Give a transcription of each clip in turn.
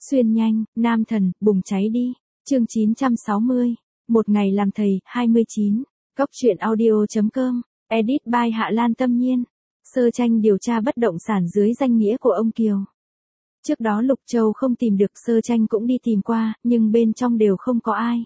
Xuyên nhanh, nam thần, bùng cháy đi. Chương 960. Một ngày làm thầy, 29. Góc truyện audio.com. Edit by Hạ Lan Tâm Nhiên. Sơ tranh điều tra bất động sản dưới danh nghĩa của ông Kiều. Trước đó Lục Châu không tìm được, Sơ tranh cũng đi tìm qua, nhưng bên trong đều không có ai.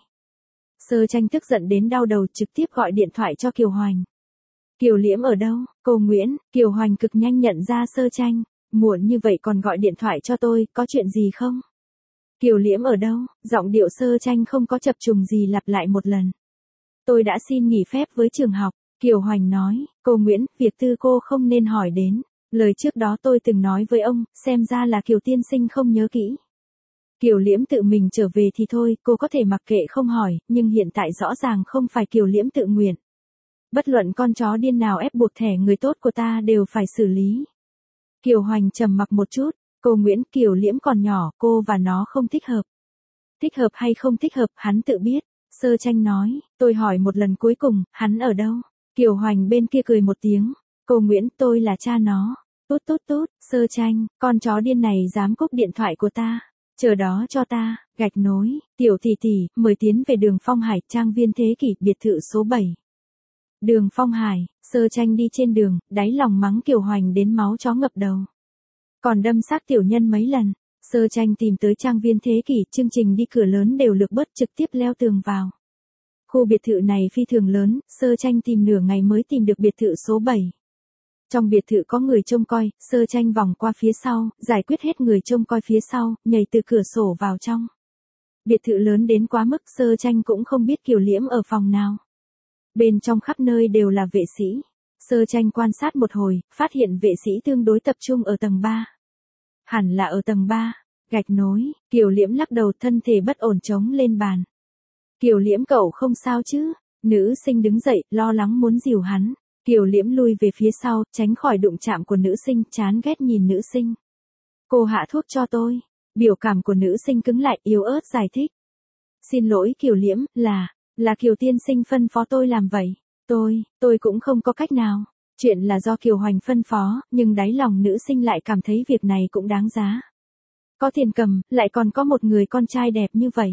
Sơ tranh tức giận đến đau đầu, trực tiếp gọi điện thoại cho Kiều Hoành. Kiều Liễm ở đâu? Cô Nguyễn. Kiều Hoành cực nhanh nhận ra Sơ tranh. Muộn như vậy còn gọi điện thoại cho tôi, có chuyện gì không? Kiều Liễm ở đâu? Giọng điệu Sơ tranh không có chập trùng gì, lặp lại một lần. Tôi đã xin nghỉ phép với trường học. Kiều Hoành nói, cô Nguyễn, việc tư cô không nên hỏi đến. Lời trước đó tôi từng nói với ông, xem ra là Kiều tiên sinh không nhớ kỹ. Kiều Liễm tự mình trở về thì thôi, cô có thể mặc kệ không hỏi, nhưng hiện tại rõ ràng không phải Kiều Liễm tự nguyện. Bất luận con chó điên nào ép buộc thẻ người tốt của ta đều phải xử lý. Kiều Hoành trầm mặc một chút, cô Nguyễn, Kiều Liễm còn nhỏ, cô và nó không thích hợp. Thích hợp hay không thích hợp, hắn tự biết. Sơ tranh nói, tôi hỏi một lần cuối cùng, hắn ở đâu? Kiều Hoành bên kia cười một tiếng, cô Nguyễn, tôi là cha nó. Tốt tốt tốt, Sơ tranh, con chó điên này dám cúp điện thoại của ta. Chờ đó cho ta, gạch nối, tiểu tỷ tỷ, mời tiến về đường Phong Hải, trang viên Thế Kỷ, biệt thự số 7. Đường Phong Hải, Sơ tranh đi trên đường, đáy lòng mắng Kiều Hoành đến máu chó ngập đầu. Còn đâm xác tiểu nhân mấy lần. Sơ tranh tìm tới trang viên Thế Kỷ, chương trình đi cửa lớn đều lược bớt, trực tiếp leo tường vào. Khu biệt thự này phi thường lớn, Sơ tranh tìm nửa ngày mới tìm được biệt thự số 7. Trong biệt thự có người trông coi, Sơ tranh vòng qua phía sau, giải quyết hết người trông coi phía sau, nhảy từ cửa sổ vào trong. Biệt thự lớn đến quá mức, Sơ tranh cũng không biết Kiều Liễm ở phòng nào. Bên trong khắp nơi đều là vệ sĩ. Sơ tranh quan sát một hồi, phát hiện vệ sĩ tương đối tập trung ở tầng 3. Hẳn là ở tầng 3. Gạch nối, Kiều Liễm lắc đầu, thân thể bất ổn chống lên bàn. Kiều Liễm cậu không sao chứ? Nữ sinh đứng dậy, lo lắng muốn dìu hắn. Kiều Liễm lui về phía sau, tránh khỏi đụng chạm của nữ sinh, chán ghét nhìn nữ sinh. Cô hạ thuốc cho tôi. Biểu cảm của nữ sinh cứng lại, yếu ớt giải thích. Xin lỗi Kiều Liễm, là Kiều tiên sinh phân phó tôi làm vậy. Tôi cũng không có cách nào. Chuyện là do Kiều Hoành phân phó, nhưng đáy lòng nữ sinh lại cảm thấy việc này cũng đáng giá. Có tiền cầm, lại còn có một người con trai đẹp như vậy.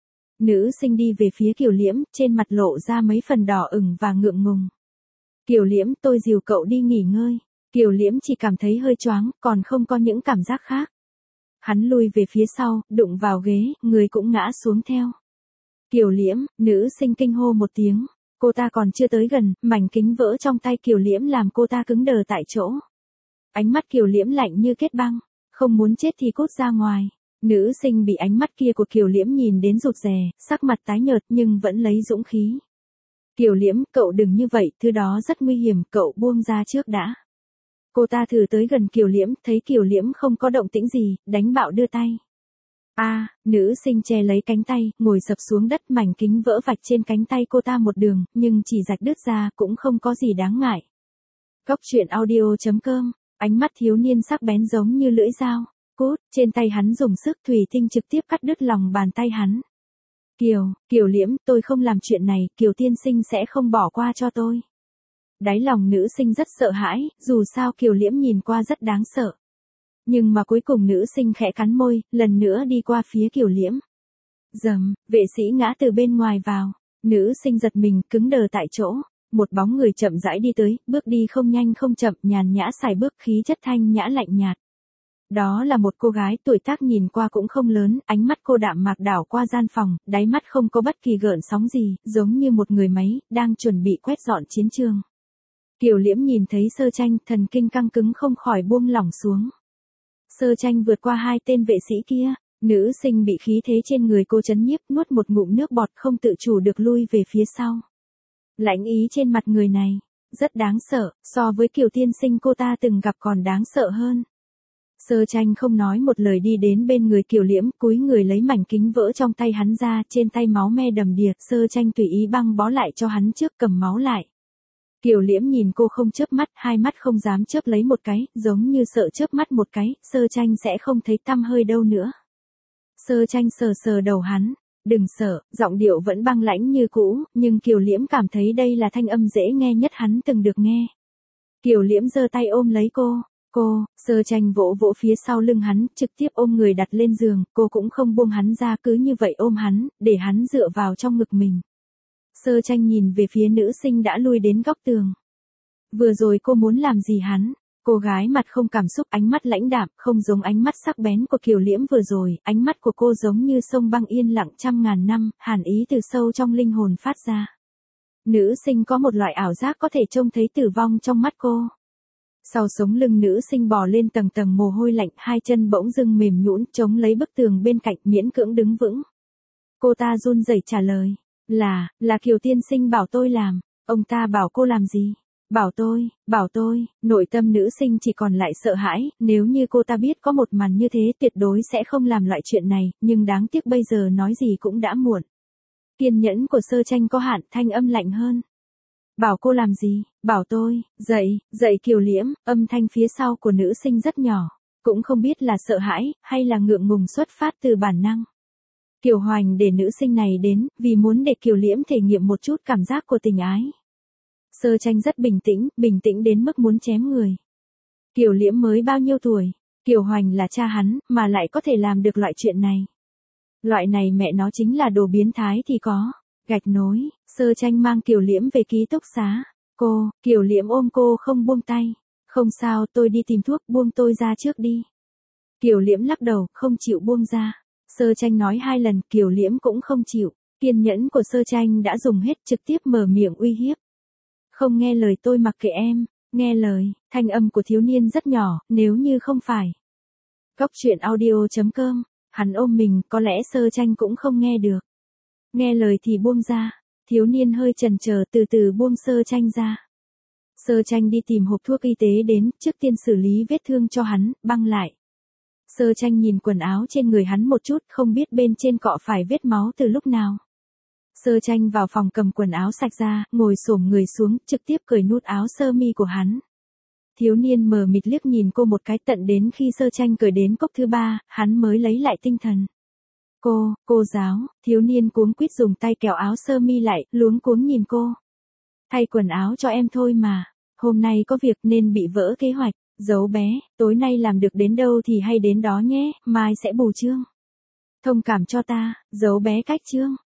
Nữ sinh đi về phía Kiều Liễm, trên mặt lộ ra mấy phần đỏ ửng và ngượng ngùng. Kiều Liễm, tôi dìu cậu đi nghỉ ngơi. Kiều Liễm chỉ cảm thấy hơi choáng, còn không có những cảm giác khác. Hắn lui về phía sau, đụng vào ghế, người cũng ngã xuống theo. Kiều Liễm, nữ sinh kinh hô một tiếng. Cô ta còn chưa tới gần, mảnh kính vỡ trong tay Kiều Liễm làm cô ta cứng đờ tại chỗ. Ánh mắt Kiều Liễm lạnh như kết băng, không muốn chết thì cút ra ngoài. Nữ sinh bị ánh mắt kia của Kiều Liễm nhìn đến rụt rè, sắc mặt tái nhợt nhưng vẫn lấy dũng khí. Kiều Liễm, cậu đừng như vậy, thứ đó rất nguy hiểm, cậu buông ra trước đã. Cô ta thử tới gần Kiều Liễm, thấy Kiều Liễm không có động tĩnh gì, đánh bạo đưa tay. Nữ sinh che lấy cánh tay, ngồi sập xuống đất, mảnh kính vỡ vạch trên cánh tay cô ta một đường, nhưng chỉ rạch đứt ra, cũng không có gì đáng ngại. Góc truyện audio.com, ánh mắt thiếu niên sắc bén giống như lưỡi dao. Cút, trên tay hắn dùng sức, thủy tinh trực tiếp cắt đứt lòng bàn tay hắn. Kiều Liễm, tôi không làm chuyện này, Kiều tiên sinh sẽ không bỏ qua cho tôi. Đáy lòng nữ sinh rất sợ hãi, dù sao Kiều Liễm nhìn qua rất đáng sợ. Nhưng mà cuối cùng nữ sinh khẽ cắn môi, lần nữa đi qua phía Kiều Liễm. Rầm, vệ sĩ ngã từ bên ngoài vào. Nữ sinh giật mình, cứng đờ tại chỗ. Một bóng người chậm rãi đi tới, bước đi không nhanh không chậm, nhàn nhã xài bước, khí chất thanh nhã lạnh nhạt. Đó là một cô gái tuổi tác nhìn qua cũng không lớn, ánh mắt cô đạm mạc đảo qua gian phòng, đáy mắt không có bất kỳ gợn sóng gì, giống như một người máy, đang chuẩn bị quét dọn chiến trường. Kiều Liễm nhìn thấy Sơ tranh, thần kinh căng cứng không khỏi buông lỏng xuống. Sơ tranh vượt qua hai tên vệ sĩ kia, nữ sinh bị khí thế trên người cô chấn nhiếp, nuốt một ngụm nước bọt, không tự chủ được lui về phía sau. Lãnh ý trên mặt người này, rất đáng sợ, so với Kiều tiên sinh cô ta từng gặp còn đáng sợ hơn. Sơ tranh không nói một lời đi đến bên người Kiều Liễm, cúi người lấy mảnh kính vỡ trong tay hắn ra, trên tay máu me đầm đìa, Sơ tranh tùy ý băng bó lại cho hắn trước, cầm máu lại. Kiều Liễm nhìn cô không chớp mắt, hai mắt không dám chớp lấy một cái, giống như sợ chớp mắt một cái, Sơ tranh sẽ không thấy tăm hơi đâu nữa. Sơ tranh sờ sờ đầu hắn, đừng sợ, giọng điệu vẫn băng lãnh như cũ, nhưng Kiều Liễm cảm thấy đây là thanh âm dễ nghe nhất hắn từng được nghe. Kiều Liễm giơ tay ôm lấy cô, Cô, Sơ Tranh vỗ vỗ phía sau lưng hắn, trực tiếp ôm người đặt lên giường, cô cũng không buông hắn ra, cứ như vậy ôm hắn, để hắn dựa vào trong ngực mình. Sơ Tranh nhìn về phía nữ sinh đã lui đến góc tường. Vừa rồi cô muốn làm gì hắn? Cô gái mặt không cảm xúc, ánh mắt lãnh đạm, không giống ánh mắt sắc bén của Kiều Liễm vừa rồi, ánh mắt của cô giống như sông băng yên lặng trăm ngàn năm, hàn ý từ sâu trong linh hồn phát ra. Nữ sinh có một loại ảo giác có thể trông thấy tử vong trong mắt cô. Sau sống lưng nữ sinh bò lên tầng tầng mồ hôi lạnh, hai chân bỗng dưng mềm nhũn chống lấy bức tường bên cạnh, miễn cưỡng đứng vững. Cô ta run rẩy trả lời, là Kiều tiên sinh bảo tôi làm. Ông ta bảo cô làm gì? Bảo tôi, nội tâm nữ sinh chỉ còn lại sợ hãi, nếu như cô ta biết có một màn như thế tuyệt đối sẽ không làm loại chuyện này, nhưng đáng tiếc bây giờ nói gì cũng đã muộn. Kiên nhẫn của Sơ Tranh có hạn, thanh âm lạnh hơn. Bảo cô làm gì? Bảo tôi, dậy Kiều Liễm, âm thanh phía sau của nữ sinh rất nhỏ, cũng không biết là sợ hãi, hay là ngượng ngùng xuất phát từ bản năng. Kiều Hoành để nữ sinh này đến, vì muốn để Kiều Liễm thể nghiệm một chút cảm giác của tình ái. Sơ Tranh rất bình tĩnh đến mức muốn chém người. Kiều Liễm mới bao nhiêu tuổi? Kiều Hoành là cha hắn, mà lại có thể làm được loại chuyện này. Loại này mẹ nó chính là đồ biến thái thì có. Gạch nối, Sơ Tranh mang Kiều Liễm về ký túc xá. Kiều Liễm ôm cô không buông tay. Không sao, tôi đi tìm thuốc, buông tôi ra trước đi. Kiều Liễm lắc đầu, không chịu buông ra. Sơ Tranh nói 2 lần, Kiều Liễm cũng không chịu. Kiên nhẫn của Sơ Tranh đã dùng hết, trực tiếp mở miệng uy hiếp. Không nghe lời tôi mặc kệ em, nghe lời, thanh âm của thiếu niên rất nhỏ, nếu như không phải. Góc truyện audio.com, hắn ôm mình, có lẽ Sơ Tranh cũng không nghe được. Nghe lời thì buông ra, thiếu niên hơi chần chờ từ từ buông Sơ Tranh ra. Sơ Tranh đi tìm hộp thuốc y tế đến, trước tiên xử lý vết thương cho hắn, băng lại. Sơ Tranh nhìn quần áo trên người hắn một chút, không biết bên trên cọ phải vết máu từ lúc nào. Sơ Tranh vào phòng cầm quần áo sạch ra, ngồi xổm người xuống, trực tiếp cởi nút áo sơ mi của hắn. Thiếu niên mờ mịt liếc nhìn cô một cái, tận đến khi Sơ Tranh cởi đến cốc thứ 3, hắn mới lấy lại tinh thần. Cô giáo, thiếu niên cuống quýt dùng tay kéo áo sơ mi lại, luống cuống nhìn cô. Thay quần áo cho em thôi mà, hôm nay có việc nên bị vỡ kế hoạch, giấu bé, tối nay làm được đến đâu thì hay đến đó nhé, mai sẽ bù chương. Thông cảm cho ta, giấu bé cách chương.